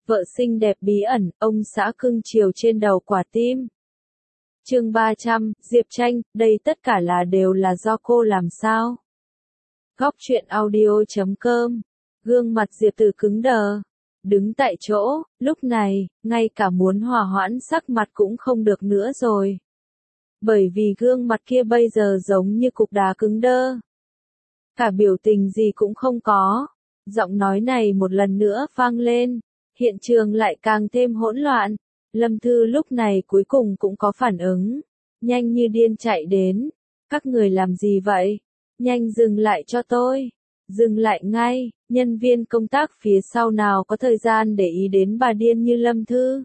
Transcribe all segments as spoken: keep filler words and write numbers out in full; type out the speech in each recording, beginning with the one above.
vợ xinh đẹp bí ẩn, ông xã cưng chiều trên đầu quả tim. Chương ba trăm, Diệp Tranh, đây tất cả là đều là do cô làm sao? Góc truyện audio chấm com. Gương mặt Diệp Tử cứng đờ, đứng tại chỗ, lúc này, ngay cả muốn hòa hoãn sắc mặt cũng không được nữa rồi. Bởi vì gương mặt kia bây giờ giống như cục đá cứng đơ. Cả biểu tình gì cũng không có. Giọng nói này một lần nữa vang lên, hiện trường lại càng thêm hỗn loạn. Lâm Thư lúc này cuối cùng cũng có phản ứng, nhanh như điên chạy đến. Các người làm gì vậy? Nhanh dừng lại cho tôi. Dừng lại ngay, nhân viên công tác phía sau nào có thời gian để ý đến bà điên như Lâm Thư.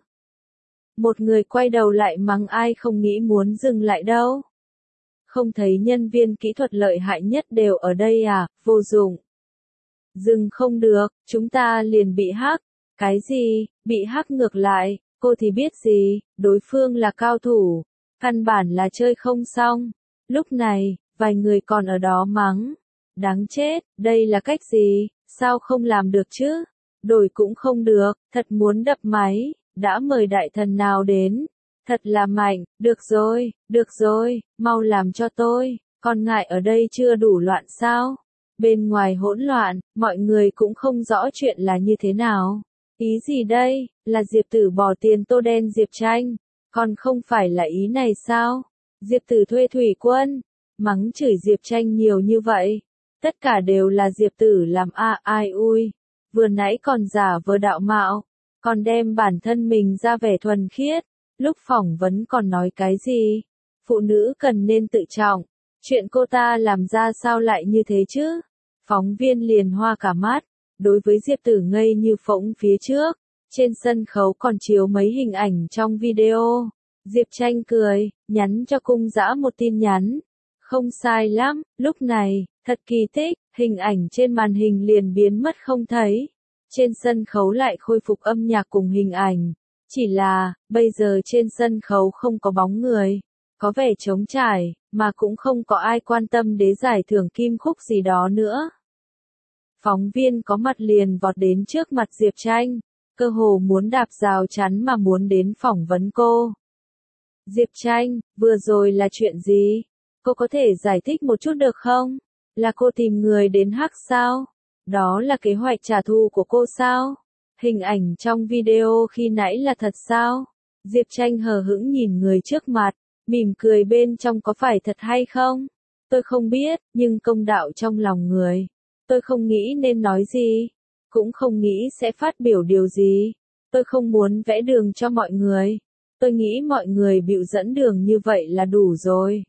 Một người quay đầu lại mắng ai không nghĩ muốn dừng lại đâu. Không thấy nhân viên kỹ thuật lợi hại nhất đều ở đây à, vô dụng. Dừng không được, chúng ta liền bị hack. Cái gì, bị hack ngược lại, cô thì biết gì, đối phương là cao thủ, căn bản là chơi không xong. Lúc này, vài người còn ở đó mắng. Đáng chết, đây là cách gì, sao không làm được chứ? Đổi cũng không được, thật muốn đập máy, đã mời đại thần nào đến? Thật là mạnh, được rồi, được rồi, mau làm cho tôi, còn ngại ở đây chưa đủ loạn sao? Bên ngoài hỗn loạn, mọi người cũng không rõ chuyện là như thế nào. Ý gì đây, là Diệp Tử bỏ tiền tô đen Diệp Tranh, còn không phải là ý này sao? Diệp Tử thuê thủy quân, mắng chửi Diệp Tranh nhiều như vậy. Tất cả đều là Diệp Tử làm a à, ai ui, vừa nãy còn giả vờ đạo mạo, còn đem bản thân mình ra vẻ thuần khiết, lúc phỏng vấn còn nói cái gì? Phụ nữ cần nên tự trọng, chuyện cô ta làm ra sao lại như thế chứ? Phóng viên liền hoa cả mắt, đối với Diệp Tử ngây như phỗng phía trước, trên sân khấu còn chiếu mấy hình ảnh trong video. Diệp Tranh cười, nhắn cho cung dã một tin nhắn. Không sai lắm, lúc này, thật kỳ tích, hình ảnh trên màn hình liền biến mất không thấy. Trên sân khấu lại khôi phục âm nhạc cùng hình ảnh. Chỉ là, bây giờ trên sân khấu không có bóng người, có vẻ trống trải, mà cũng không có ai quan tâm đến giải thưởng kim khúc gì đó nữa. Phóng viên có mặt liền vọt đến trước mặt Diệp Tranh, cơ hồ muốn đạp rào chắn mà muốn đến phỏng vấn cô. Diệp Tranh, vừa rồi là chuyện gì? Cô có thể giải thích một chút được không? Là cô tìm người đến hack sao? Đó là kế hoạch trả thù của cô sao? Hình ảnh trong video khi nãy là thật sao? Diệp Tranh hờ hững nhìn người trước mặt, mỉm cười bên trong có phải thật hay không? Tôi không biết, nhưng công đạo trong lòng người. Tôi không nghĩ nên nói gì, cũng không nghĩ sẽ phát biểu điều gì. Tôi không muốn vẽ đường cho mọi người. Tôi nghĩ mọi người bịu dẫn đường như vậy là đủ rồi.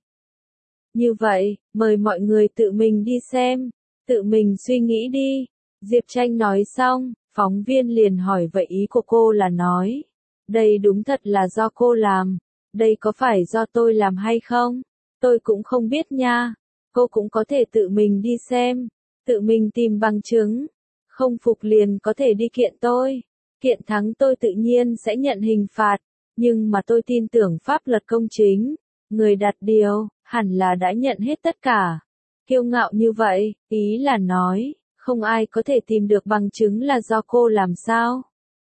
Như vậy, mời mọi người tự mình đi xem, tự mình suy nghĩ đi. Diệp Tranh nói xong, phóng viên liền hỏi vậy ý của cô là nói. Đây đúng thật là do cô làm, đây có phải do tôi làm hay không? Tôi cũng không biết nha, cô cũng có thể tự mình đi xem, tự mình tìm bằng chứng. Không phục liền có thể đi kiện tôi, kiện thắng tôi tự nhiên sẽ nhận hình phạt, nhưng mà tôi tin tưởng pháp luật công chính. Người đặt điều, hẳn là đã nhận hết tất cả. Kiêu ngạo như vậy, ý là nói, không ai có thể tìm được bằng chứng là do cô làm sao.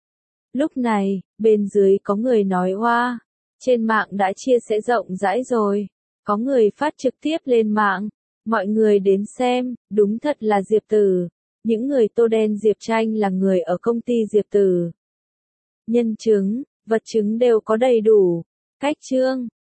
Lúc này, bên dưới có người nói oa, trên mạng đã chia sẻ rộng rãi rồi, có người phát trực tiếp lên mạng, mọi người đến xem, đúng thật là Diệp Tử, những người tô đen Diệp Tranh là người ở công ty Diệp Tử. Nhân chứng, vật chứng đều có đầy đủ, cách chương,